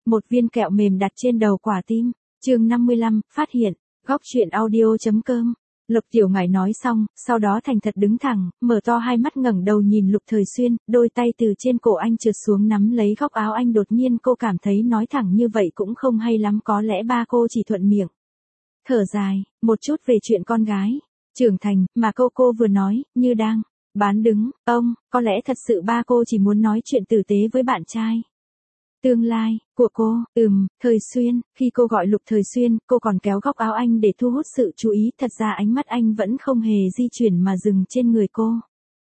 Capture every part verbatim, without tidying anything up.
một viên kẹo mềm đặt trên đầu quả tim. Chương năm mươi lăm, phát hiện. Góc truyện audio.com. Lục Tiểu Ngải nói xong, sau đó thành thật đứng thẳng, mở to hai mắt ngẩng đầu nhìn Lục Thời Xuyên, đôi tay từ trên cổ anh trượt xuống nắm lấy góc áo anh. Đột nhiên cô cảm thấy nói thẳng như vậy cũng không hay lắm, có lẽ ba cô chỉ thuận miệng. Thở dài, một chút về chuyện con gái trưởng thành mà cô cô vừa nói, như đang bán đứng ông, có lẽ thật sự ba cô chỉ muốn nói chuyện tử tế với bạn trai tương lai của cô. Ừm, Thời Xuyên. Khi cô gọi Lục Thời Xuyên, cô còn kéo góc áo anh để thu hút sự chú ý, thật ra ánh mắt anh vẫn không hề di chuyển mà dừng trên người cô.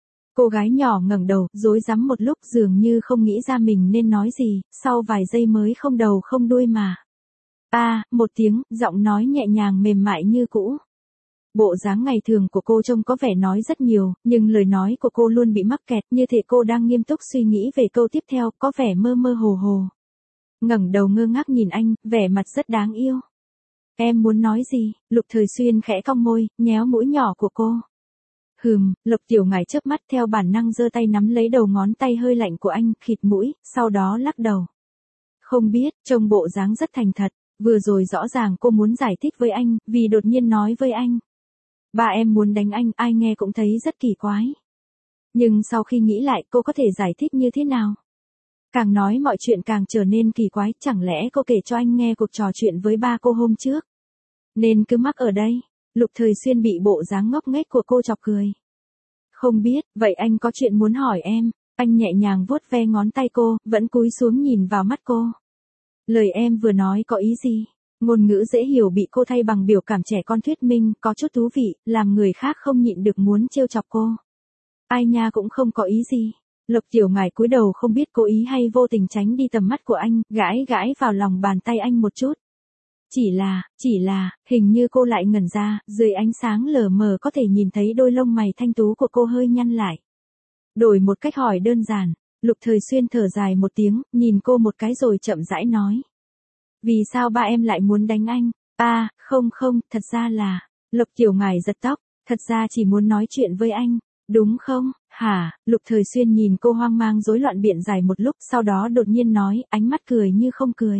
Cô gái nhỏ ngẩng đầu, rối rắm một lúc, dường như không nghĩ ra mình nên nói gì, sau vài giây mới không đầu không đuôi mà a à, một tiếng, giọng nói nhẹ nhàng mềm mại như cũ. Bộ dáng ngày thường của cô trông có vẻ nói rất nhiều, nhưng lời nói của cô luôn bị mắc kẹt, như thể cô đang nghiêm túc suy nghĩ về câu tiếp theo, có vẻ mơ mơ hồ hồ. Ngẩng đầu ngơ ngác nhìn anh, vẻ mặt rất đáng yêu. Em muốn nói gì? Lục Thời Xuyên khẽ cong môi, nhéo mũi nhỏ của cô. Hừm, Lục Tiểu Ngải chớp mắt, theo bản năng giơ tay nắm lấy đầu ngón tay hơi lạnh của anh, khịt mũi, sau đó lắc đầu. Không biết, trông bộ dáng rất thành thật, vừa rồi rõ ràng cô muốn giải thích với anh, vì đột nhiên nói với anh. Ba em muốn đánh anh, ai nghe cũng thấy rất kỳ quái. Nhưng sau khi nghĩ lại, cô có thể giải thích như thế nào? Càng nói mọi chuyện càng trở nên kỳ quái, chẳng lẽ cô kể cho anh nghe cuộc trò chuyện với ba cô hôm trước? Nên cứ mắc ở đây. Lục Thời Xuyên bị bộ dáng ngốc nghếch của cô chọc cười. Không biết, vậy anh có chuyện muốn hỏi em? Anh nhẹ nhàng vuốt ve ngón tay cô, vẫn cúi xuống nhìn vào mắt cô. Lời em vừa nói có ý gì? Ngôn ngữ dễ hiểu bị cô thay bằng biểu cảm trẻ con thuyết minh, có chút thú vị, làm người khác không nhịn được muốn trêu chọc cô. Ai nha, cũng không có ý gì. Lục Tiểu Ngải cúi đầu, không biết cố ý hay vô tình tránh đi tầm mắt của anh, gãi gãi vào lòng bàn tay anh một chút. Chỉ là, chỉ là, hình như cô lại ngẩn ra, dưới ánh sáng lờ mờ có thể nhìn thấy đôi lông mày thanh tú của cô hơi nhăn lại. Đổi một cách hỏi đơn giản, Lục Thời Xuyên thở dài một tiếng, nhìn cô một cái rồi chậm rãi nói. Vì sao ba em lại muốn đánh anh? À, không không, thật ra là... Lục Tiểu Ngải giật tóc, thật ra chỉ muốn nói chuyện với anh, đúng không? Hả? Lục Thời Xuyên nhìn cô hoang mang rối loạn biện giải một lúc, sau đó đột nhiên nói, ánh mắt cười như không cười.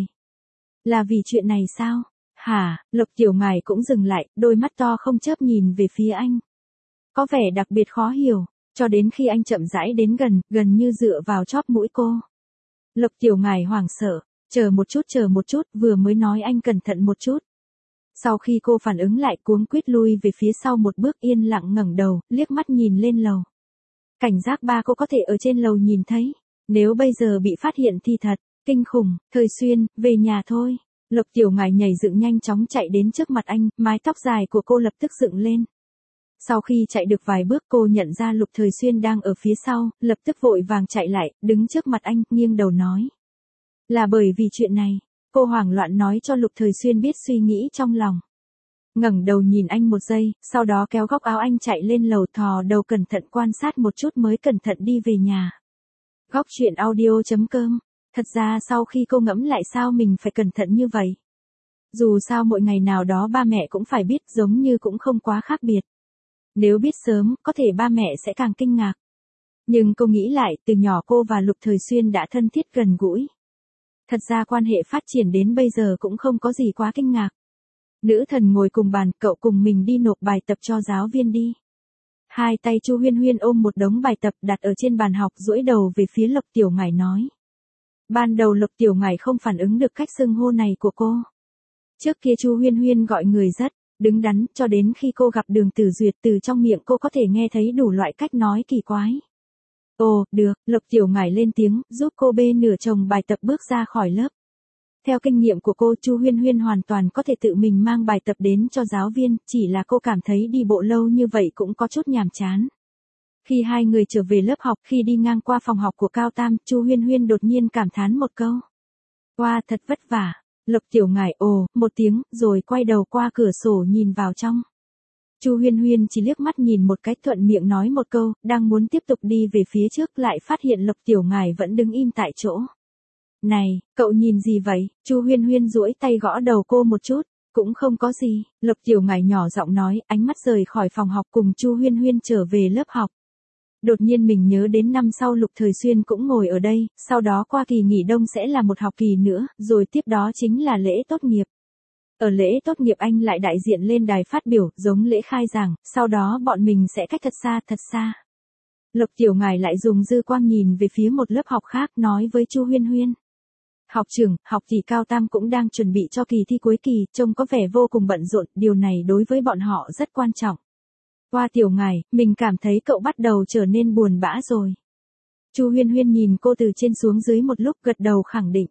Là vì chuyện này sao? Hả? Lục Tiểu Ngải cũng dừng lại, đôi mắt to không chớp nhìn về phía anh. Có vẻ đặc biệt khó hiểu, cho đến khi anh chậm rãi đến gần, gần như dựa vào chóp mũi cô. Lục Tiểu Ngải hoảng sợ. Chờ một chút, chờ một chút, vừa mới nói anh cẩn thận một chút. Sau khi cô phản ứng lại, cuống quýt lui về phía sau một bước, yên lặng ngẩng đầu, liếc mắt nhìn lên lầu. Cảnh giác ba cô có thể ở trên lầu nhìn thấy. Nếu bây giờ bị phát hiện thì thật kinh khủng. Thời Xuyên, về nhà thôi. Lục Tiểu Ngải nhảy dựng nhanh chóng chạy đến trước mặt anh, mái tóc dài của cô lập tức dựng lên. Sau khi chạy được vài bước, cô nhận ra Lục Thời Xuyên đang ở phía sau, lập tức vội vàng chạy lại, đứng trước mặt anh, nghiêng đầu nói. Là bởi vì chuyện này, cô hoảng loạn nói cho Lục Thời Xuyên biết suy nghĩ trong lòng. Ngẩng đầu nhìn anh một giây, sau đó kéo góc áo anh chạy lên lầu, thò đầu cẩn thận quan sát một chút mới cẩn thận đi về nhà. Góc truyện audio.com. Thật ra sau khi cô ngẫm lại sao mình phải cẩn thận như vậy. Dù sao mỗi ngày nào đó ba mẹ cũng phải biết, giống như cũng không quá khác biệt. Nếu biết sớm, có thể ba mẹ sẽ càng kinh ngạc. Nhưng cô nghĩ lại, từ nhỏ cô và Lục Thời Xuyên đã thân thiết gần gũi. Thật ra quan hệ phát triển đến bây giờ cũng không có gì quá kinh ngạc. Nữ thần ngồi cùng bàn, cậu cùng mình đi nộp bài tập cho giáo viên đi. Hai tay Chu Huyên Huyên ôm một đống bài tập đặt ở trên bàn học, duỗi đầu về phía Lục Tiểu Ngải nói. Ban đầu Lục Tiểu Ngải không phản ứng được cách xưng hô này của cô. Trước kia Chu Huyên Huyên gọi người rất đứng đắn, cho đến khi cô gặp Đường Tử Duyệt, từ trong miệng cô có thể nghe thấy đủ loại cách nói kỳ quái. Ồ, được, Lục Tiểu Ngải lên tiếng, giúp cô bê nửa chồng bài tập bước ra khỏi lớp. Theo kinh nghiệm của cô, Chu Huyên Huyên hoàn toàn có thể tự mình mang bài tập đến cho giáo viên, chỉ là cô cảm thấy đi bộ lâu như vậy cũng có chút nhàm chán. Khi hai người trở về lớp học, khi đi ngang qua phòng học của Cao Tam, Chu Huyên Huyên đột nhiên cảm thán một câu. Wow, thật vất vả. Lục Tiểu Ngải ồ, một tiếng, rồi quay đầu qua cửa sổ nhìn vào trong. Chu Huyên Huyên chỉ liếc mắt nhìn một cái, thuận miệng nói một câu, đang muốn tiếp tục đi về phía trước, lại phát hiện Lục Tiểu Ngải vẫn đứng im tại chỗ. Này, cậu nhìn gì vậy? Chu Huyên Huyên duỗi tay gõ đầu cô một chút. Cũng không có gì. Lục Tiểu Ngải nhỏ giọng nói, ánh mắt rời khỏi phòng học cùng Chu Huyên Huyên trở về lớp học. Đột nhiên mình nhớ đến năm sau Lục Thời Xuyên cũng ngồi ở đây, sau đó qua kỳ nghỉ đông sẽ là một học kỳ nữa, rồi tiếp đó chính là lễ tốt nghiệp. Ở lễ tốt nghiệp anh lại đại diện lên đài phát biểu, giống lễ khai giảng, sau đó bọn mình sẽ cách thật xa, thật xa. Lộc Tiểu Ngải lại dùng dư quang nhìn về phía một lớp học khác, nói với Chu Huyên Huyên. Học trưởng, học kỳ cao tam cũng đang chuẩn bị cho kỳ thi cuối kỳ, trông có vẻ vô cùng bận rộn, điều này đối với bọn họ rất quan trọng. Qua Tiểu Ngải, mình cảm thấy cậu bắt đầu trở nên buồn bã rồi. Chu Huyên Huyên nhìn cô từ trên xuống dưới một lúc, gật đầu khẳng định.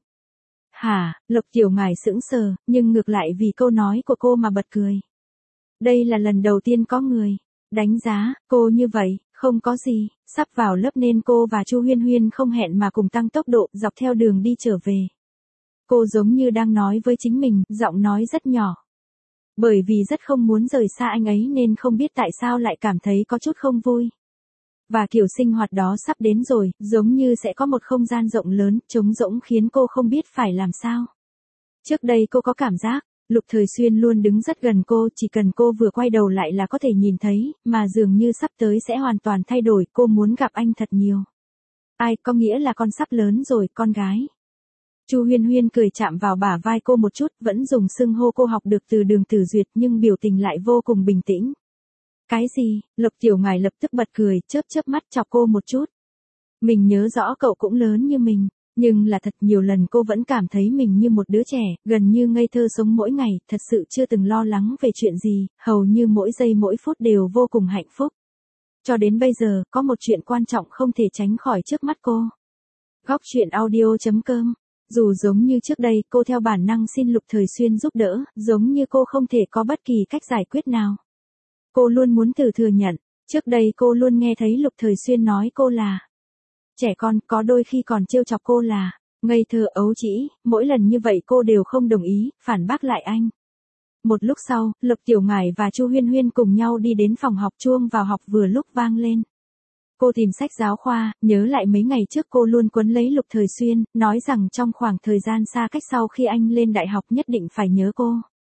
Hả, Lộc Tiểu Ngải sững sờ, nhưng ngược lại vì câu nói của cô mà bật cười. Đây là lần đầu tiên có người đánh giá cô như vậy, không có gì, sắp vào lớp nên cô và Chu Huyên Huyên không hẹn mà cùng tăng tốc độ dọc theo đường đi trở về. Cô giống như đang nói với chính mình, giọng nói rất nhỏ. Bởi vì rất không muốn rời xa anh ấy nên không biết tại sao lại cảm thấy có chút không vui. Và kiểu sinh hoạt đó sắp đến rồi, giống như sẽ có một không gian rộng lớn, trống rỗng khiến cô không biết phải làm sao. Trước đây cô có cảm giác, Lục Thời Xuyên luôn đứng rất gần cô, chỉ cần cô vừa quay đầu lại là có thể nhìn thấy, mà dường như sắp tới sẽ hoàn toàn thay đổi, cô muốn gặp anh thật nhiều. Ai, có nghĩa là con sắp lớn rồi, con gái. Chu Huyên Huyên cười chạm vào bả vai cô một chút, vẫn dùng xưng hô cô học được từ Đường Tử Duyệt nhưng biểu tình lại vô cùng bình tĩnh. Cái gì? Lộc Tiểu Ngải lập tức bật cười, chớp chớp mắt chọc cô một chút. Mình nhớ rõ cậu cũng lớn như mình, nhưng là thật nhiều lần cô vẫn cảm thấy mình như một đứa trẻ, gần như ngây thơ sống mỗi ngày, thật sự chưa từng lo lắng về chuyện gì, hầu như mỗi giây mỗi phút đều vô cùng hạnh phúc. Cho đến bây giờ, có một chuyện quan trọng không thể tránh khỏi trước mắt cô. Góc truyện audio chấm com. Dù giống như trước đây, cô theo bản năng xin Lục Thời Xuyên giúp đỡ, giống như cô không thể có bất kỳ cách giải quyết nào. Cô luôn muốn thử thừa nhận, trước đây cô luôn nghe thấy Lục Thời Xuyên nói cô là trẻ con, có đôi khi còn trêu chọc cô là ngây thơ ấu trĩ, mỗi lần như vậy cô đều không đồng ý, phản bác lại anh. Một lúc sau, Lộc Tiểu Ngải và Chu Huyên Huyên cùng nhau đi đến phòng học, chuông vào học vừa lúc vang lên. Cô tìm sách giáo khoa, nhớ lại mấy ngày trước cô luôn quấn lấy Lục Thời Xuyên, nói rằng trong khoảng thời gian xa cách sau khi anh lên đại học nhất định phải nhớ cô.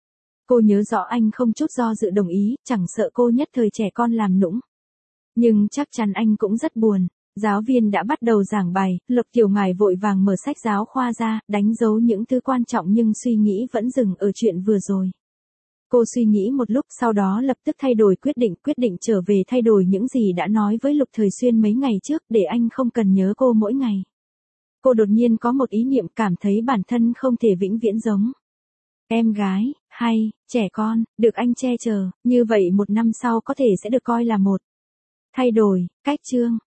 Cô nhớ rõ anh không chút do dự đồng ý, chẳng sợ cô nhất thời trẻ con làm nũng. Nhưng chắc chắn anh cũng rất buồn. Giáo viên đã bắt đầu giảng bài, Lộc Tiểu Ngải vội vàng mở sách giáo khoa ra, đánh dấu những thứ quan trọng nhưng suy nghĩ vẫn dừng ở chuyện vừa rồi. Cô suy nghĩ một lúc, sau đó lập tức thay đổi quyết định, quyết định trở về thay đổi những gì đã nói với Lục Thời Xuyên mấy ngày trước để anh không cần nhớ cô mỗi ngày. Cô đột nhiên có một ý niệm, cảm thấy bản thân không thể vĩnh viễn giống em gái, hay, trẻ con, được anh che chở, như vậy một năm sau có thể sẽ được coi là một thay đổi, cách chương.